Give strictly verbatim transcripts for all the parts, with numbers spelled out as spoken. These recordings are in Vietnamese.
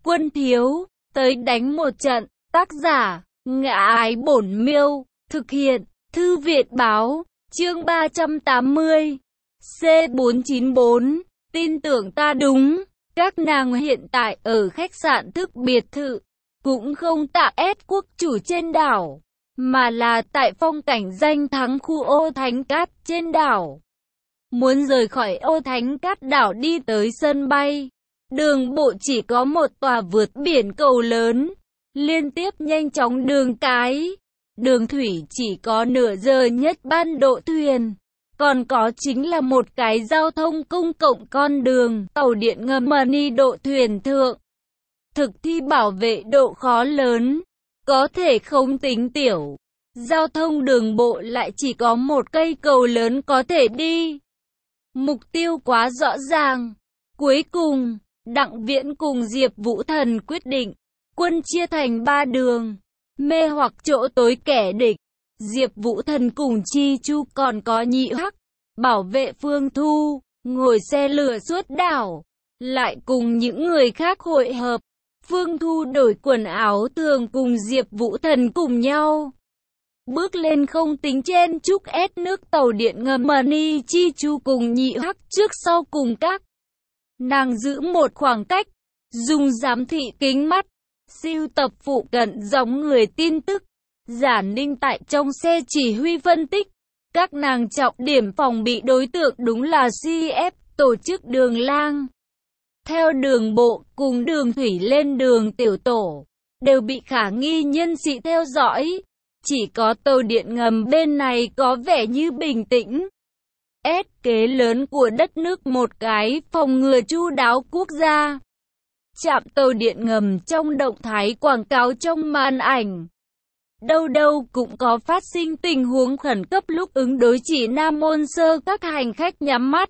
Quân thiếu, tới đánh một trận. Tác giả, Ngã Ái Bổn Miêu. Thực hiện, Thư Viện Báo. Chương ba trăm tám mươi. C bốn chín bốn. Tin tưởng ta đúng. Các nàng hiện tại ở khách sạn thức biệt thự. Cũng không tại S quốc chủ trên đảo, mà là tại phong cảnh danh thắng khu Ô Thánh Cát trên đảo. Muốn rời khỏi Ô Thánh Cát đảo đi tới sân bay, đường bộ chỉ có một tòa vượt biển cầu lớn, liên tiếp nhanh chóng đường cái. Đường thủy chỉ có nửa giờ nhất ban độ thuyền. Còn có chính là một cái giao thông công cộng con đường, tàu điện ngầm mini độ thuyền thượng. Thực thi bảo vệ độ khó lớn, có thể không tính tiểu. Giao thông đường bộ lại chỉ có một cây cầu lớn có thể đi. Mục tiêu quá rõ ràng. Cuối cùng, Đặng Viễn cùng Diệp Vũ Thần quyết định, quân chia thành ba đường, mê hoặc chỗ tối kẻ địch. Diệp Vũ Thần cùng Chi Chu còn có Nhị Hắc, bảo vệ Phương Thu, ngồi xe lửa suốt đảo, lại cùng những người khác hội hợp. Phương Thu đổi quần áo thường cùng Diệp Vũ Thần cùng nhau bước lên không tính chen chúc ép nước tàu điện ngầm mini. Chi Chu cùng Nhị Hắc trước sau cùng các nàng giữ một khoảng cách, dùng giám thị kính mắt siêu tập phụ cận dòng người tin tức. Giả Ninh tại trong xe chỉ huy phân tích, các nàng trọng điểm phòng bị đối tượng đúng là xê ép, tổ chức đường lang. Theo đường bộ cùng đường thủy lên đường tiểu tổ, đều bị khả nghi nhân sĩ theo dõi. Chỉ có tàu điện ngầm bên này có vẻ như bình tĩnh. S kế lớn của đất nước một cái phòng ngừa chu đáo quốc gia. Trạm tàu điện ngầm trong động thái quảng cáo trong màn ảnh. Đâu đâu cũng có phát sinh tình huống khẩn cấp lúc ứng đối. Chỉ Nam Môn Sơ các hành khách nhắm mắt,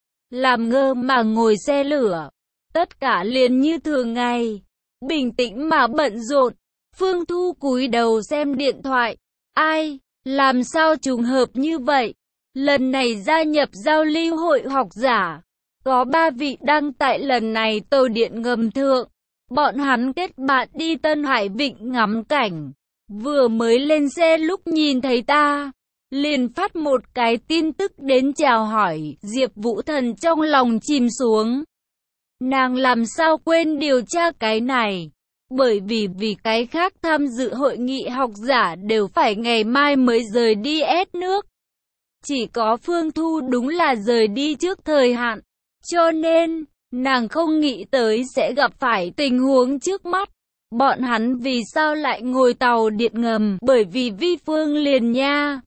làm ngơ mà ngồi xe lửa. Tất cả liền như thường ngày, bình tĩnh mà bận rộn. Phương Thu cúi đầu xem điện thoại. Ai, làm sao trùng hợp như vậy? Lần này gia nhập giao lưu hội học giả, có ba vị đăng tại lần này tàu điện ngầm thượng. Bọn hắn kết bạn đi Tân Hải Vịnh ngắm cảnh. Vừa mới lên xe lúc nhìn thấy ta, liền phát một cái tin tức đến chào hỏi. Diệp Vũ Thần trong lòng chìm xuống. Nàng làm sao quên điều tra cái này, bởi vì vì cái khác tham dự hội nghị học giả đều phải ngày mai mới rời đi ép nước. Chỉ có Phương Thu đúng là rời đi trước thời hạn, cho nên nàng không nghĩ tới sẽ gặp phải tình huống trước mắt. Bọn hắn vì sao lại ngồi tàu điện ngầm? Bởi vì Vi Phương liền nha.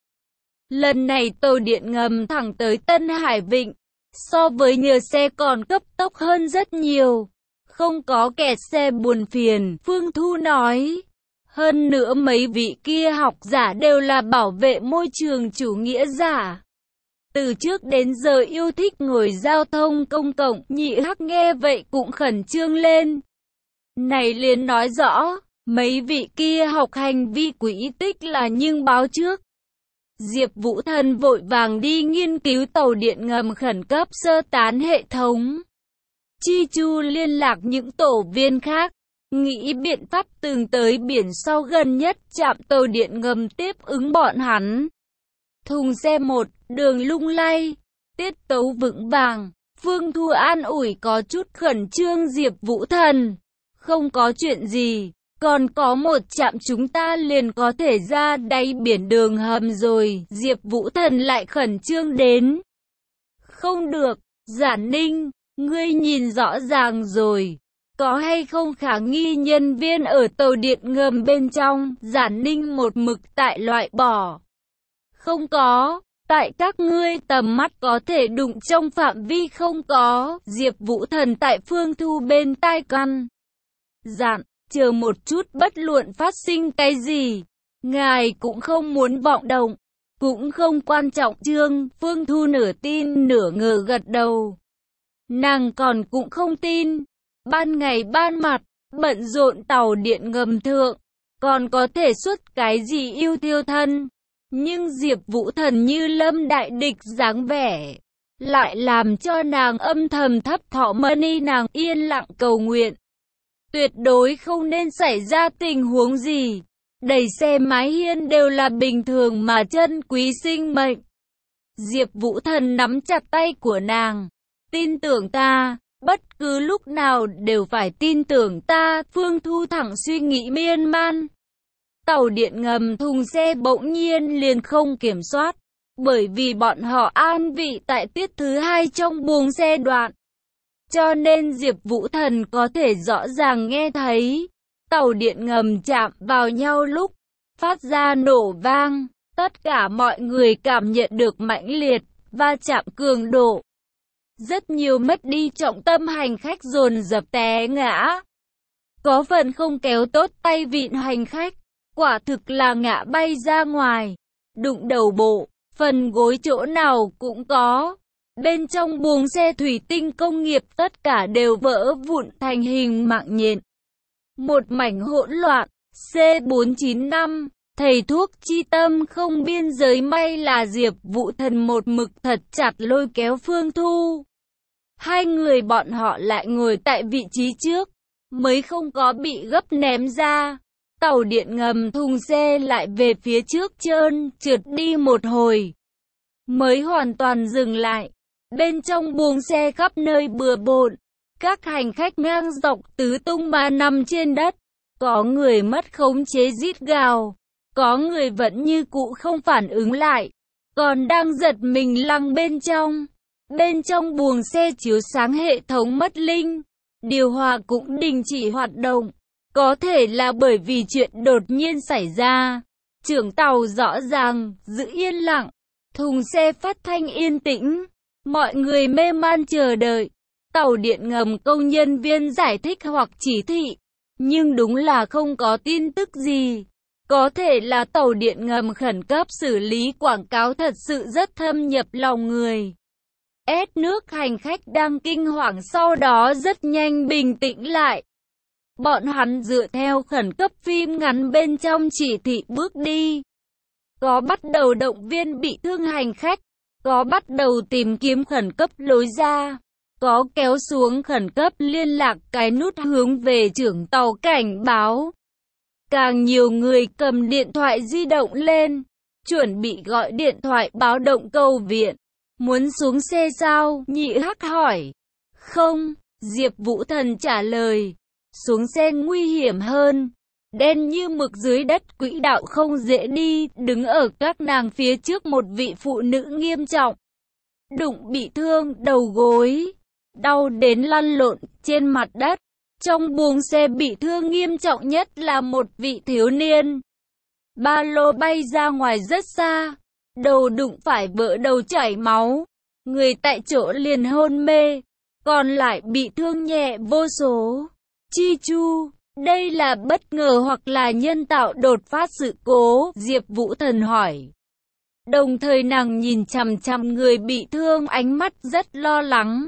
Lần này tàu điện ngầm thẳng tới Tân Hải Vịnh, so với nhờ xe còn cấp tốc hơn rất nhiều. Không có kẹt xe buồn phiền, Phương Thu nói. Hơn nữa mấy vị kia học giả đều là bảo vệ môi trường chủ nghĩa giả. Từ trước đến giờ yêu thích ngồi giao thông công cộng. Nhị Hắc nghe vậy cũng khẩn trương lên. Này liền nói rõ, mấy vị kia học hành vi quỹ tích là nhưng báo trước. Diệp Vũ Thần vội vàng đi nghiên cứu tàu điện ngầm khẩn cấp sơ tán hệ thống. Chi Chu liên lạc những tổ viên khác, nghĩ biện pháp từng tới biển sau gần nhất trạm tàu điện ngầm tiếp ứng bọn hắn. Thùng xe một, đường lung lay, tiết tấu vững vàng. Phương Thu an ủi có chút khẩn trương Diệp Vũ Thần. Không có chuyện gì, còn có một trạm chúng ta liền có thể ra đáy biển đường hầm rồi. Diệp Vũ Thần lại khẩn trương đến. Không được, Giả Ninh, ngươi nhìn rõ ràng rồi. Có hay không khả nghi nhân viên ở tàu điện ngầm bên trong? Giả Ninh một mực tại loại bỏ. Không có, tại các ngươi tầm mắt có thể đụng trong phạm vi không có. Diệp Vũ Thần tại Phương Thu bên tai căn dặn, chờ một chút, bất luận phát sinh cái gì, ngài cũng không muốn vọng động, cũng không quan trọng. Trương Phương Thu nửa tin nửa ngờ gật đầu. Nàng còn cũng không tin, ban ngày ban mặt, bận rộn tàu điện ngầm thượng, còn có thể xuất cái gì yêu thiêu thân. Nhưng Diệp Vũ Thần như lâm đại địch dáng vẻ, lại làm cho nàng âm thầm thấp thỏm. Mani nàng yên lặng cầu nguyện. tuyệt đối không nên xảy ra tình huống gì. Đẩy xe mái hiên đều là bình thường mà chân quý sinh mệnh. Diệp Vũ Thần nắm chặt tay của nàng. Tin tưởng ta, bất cứ lúc nào đều phải tin tưởng ta. Phương Thu thẳng suy nghĩ miên man. Tàu điện ngầm thùng xe bỗng nhiên liền không kiểm soát. Bởi vì bọn họ an vị tại tiết thứ hai trong buồng xe đoạn. Cho nên Diệp Vũ Thần có thể rõ ràng nghe thấy. Tàu điện ngầm chạm vào nhau lúc phát ra nổ vang. Tất cả mọi người cảm nhận được mãnh liệt va chạm cường độ. Rất nhiều mất đi trọng tâm hành khách dồn dập té ngã. Có phần không kéo tốt tay vịn hành khách. Quả thực là ngã bay ra ngoài. Đụng đầu bộ, phần gối chỗ nào cũng có. Bên trong buồng xe thủy tinh công nghiệp tất cả đều vỡ vụn thành hình mạng nhện. Một mảnh hỗn loạn. C bốn chín năm, thầy thuốc chi tâm không biên giới, may là Diệp Vũ Thần một mực thật chặt lôi kéo Phương Thu. Hai người bọn họ lại ngồi tại vị trí trước, mới không có bị gấp ném ra. Tàu điện ngầm thùng xe lại về phía trước trơn trượt đi một hồi, mới hoàn toàn dừng lại. Bên trong buồng xe khắp nơi bừa bộn, các hành khách ngang dọc tứ tung mà nằm trên đất. Có người mất khống chế rít gào, có người vẫn như cũ không phản ứng lại, còn đang giật mình lăng bên trong. Bên trong buồng xe chiếu sáng hệ thống mất linh, điều hòa cũng đình chỉ hoạt động. Có thể là bởi vì chuyện đột nhiên xảy ra. Trưởng tàu rõ ràng giữ yên lặng, thùng xe phát thanh yên tĩnh, mọi người mê man chờ đợi. Tàu điện ngầm công nhân viên giải thích hoặc chỉ thị, nhưng đúng là không có tin tức gì. Có thể là tàu điện ngầm khẩn cấp xử lý quảng cáo thật sự rất thâm nhập lòng người. Ép nước hành khách đang kinh hoàng sau đó rất nhanh bình tĩnh lại. Bọn hắn dựa theo khẩn cấp phim ngắn bên trong chỉ thị bước đi. Có bắt đầu động viên bị thương hành khách, có bắt đầu tìm kiếm khẩn cấp lối ra, có kéo xuống khẩn cấp liên lạc cái nút hướng về trưởng tàu cảnh báo. Càng nhiều người cầm điện thoại di động lên, chuẩn bị gọi điện thoại báo động cầu viện. Muốn xuống xe sao? Nhị Hắc hỏi. Không, Diệp Vũ Thần trả lời. Xuống xe nguy hiểm hơn. Đen như mực dưới đất quỹ đạo không dễ đi. Đứng ở các nàng phía trước một vị phụ nữ nghiêm trọng, đụng bị thương đầu gối, đau đến lăn lộn trên mặt đất. Trong buồng xe bị thương nghiêm trọng nhất là một vị thiếu niên. Ba lô bay ra ngoài rất xa, đầu đụng phải vỡ đầu chảy máu, người tại chỗ liền hôn mê, còn lại bị thương nhẹ vô số. Chi Chu, đây là bất ngờ hoặc là nhân tạo đột phát sự cố? Diệp Vũ Thần hỏi. Đồng thời nàng nhìn chằm chằm người bị thương, ánh mắt rất lo lắng.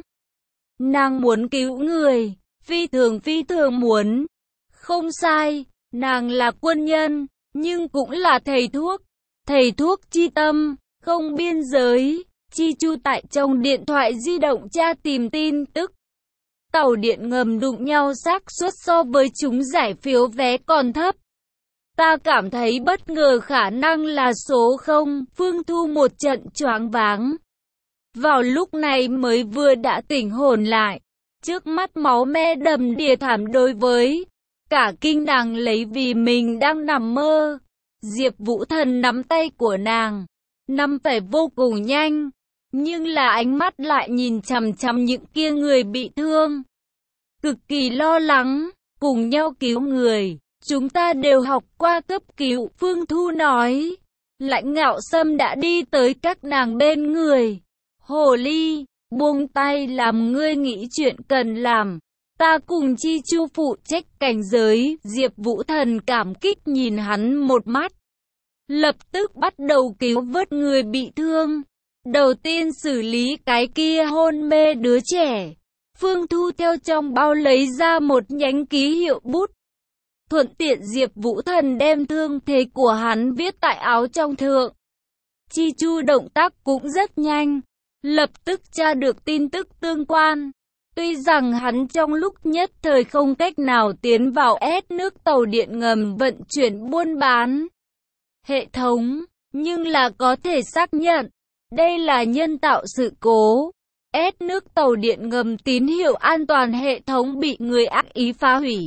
Nàng muốn cứu người, phi thường phi thường muốn. Không sai, nàng là quân nhân, nhưng cũng là thầy thuốc. Thầy thuốc chi tâm, không biên giới. Chi Chu tại trong điện thoại di động tra tìm tin tức. Tàu điện ngầm đụng nhau xác suất so với chúng giải phiếu vé còn thấp. Ta cảm thấy bất ngờ khả năng là số không. Phương Thu một trận choáng váng. Vào lúc này mới vừa đã tỉnh hồn lại. Trước mắt máu me đầm đìa thảm, đối với cả kinh nàng lấy vì mình đang nằm mơ. Diệp Vũ Thần nắm tay của nàng, nắm phải vô cùng nhanh, nhưng là ánh mắt lại nhìn chằm chằm những kia người bị thương. Cực kỳ lo lắng, cùng nhau cứu người, chúng ta đều học qua cấp cứu. Phương Thu nói. Lãnh Ngạo Sâm đã đi tới các nàng bên người. Hồ ly, buông tay làm ngươi nghĩ chuyện cần làm. Ta cùng Chi Chu phụ trách cảnh giới. Diệp Vũ Thần cảm kích nhìn hắn một mắt. Lập tức bắt đầu cứu vớt người bị thương. Đầu tiên xử lý cái kia hôn mê đứa trẻ. Phương Thu theo trong bao lấy ra một nhánh ký hiệu bút. Thuận tiện Diệp Vũ Thần đem thương thế của hắn viết tại áo trong thượng. Chi Chu động tác cũng rất nhanh, lập tức tra được tin tức tương quan. Tuy rằng hắn trong lúc nhất thời không cách nào tiến vào ép nước tàu điện ngầm vận chuyển buôn bán hệ thống, nhưng là có thể xác nhận, đây là nhân tạo sự cố. Ép nước tàu điện ngầm tín hiệu an toàn hệ thống bị người ác ý phá hủy.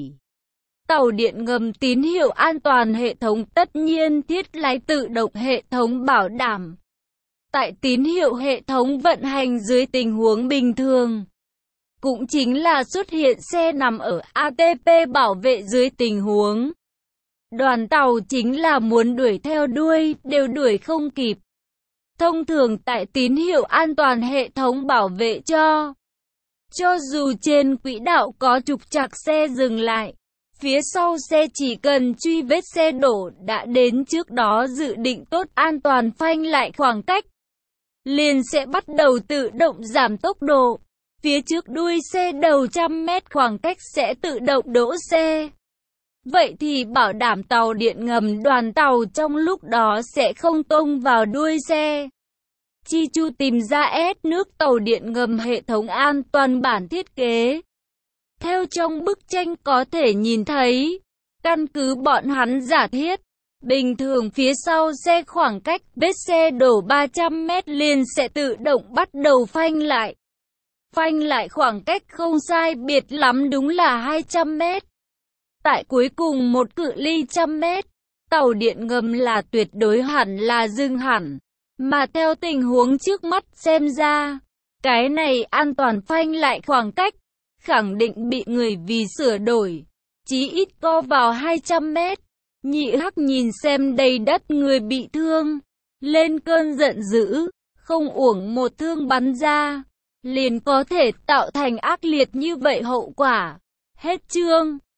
Tàu điện ngầm tín hiệu an toàn hệ thống tất nhiên thiết lái tự động hệ thống bảo đảm. Tại tín hiệu hệ thống vận hành dưới tình huống bình thường, cũng chính là xuất hiện xe nằm ở a tê pê bảo vệ dưới tình huống đoàn tàu chính là muốn đuổi theo đuôi, đều đuổi không kịp. Thông thường tại tín hiệu an toàn hệ thống bảo vệ cho, cho dù trên quỹ đạo có trục trặc xe dừng lại, phía sau xe chỉ cần truy vết xe đổ đã đến trước đó dự định tốt an toàn phanh lại khoảng cách, liền sẽ bắt đầu tự động giảm tốc độ. Phía trước đuôi xe đầu trăm mét khoảng cách sẽ tự động đỗ xe. Vậy thì bảo đảm tàu điện ngầm đoàn tàu trong lúc đó sẽ không tông vào đuôi xe. Chi chu tìm ra ép nước tàu điện ngầm hệ thống an toàn bản thiết kế. Theo trong bức tranh có thể nhìn thấy, căn cứ bọn hắn giả thiết, bình thường phía sau xe khoảng cách vết xe đổ ba trăm mét liền sẽ tự động bắt đầu phanh lại. Phanh lại khoảng cách không sai biệt lắm đúng là hai trăm mét. Tại cuối cùng một cự ly trăm mét, tàu điện ngầm là tuyệt đối hẳn là dừng hẳn. Mà theo tình huống trước mắt xem ra, cái này an toàn phanh lại khoảng cách, khẳng định bị người vì sửa đổi, chí ít co vào hai trăm mét. Nhị Hắc nhìn xem đầy đất người bị thương, lên cơn giận dữ, không uổng một thương bắn ra, liền có thể tạo thành ác liệt như vậy hậu quả. Hết chương.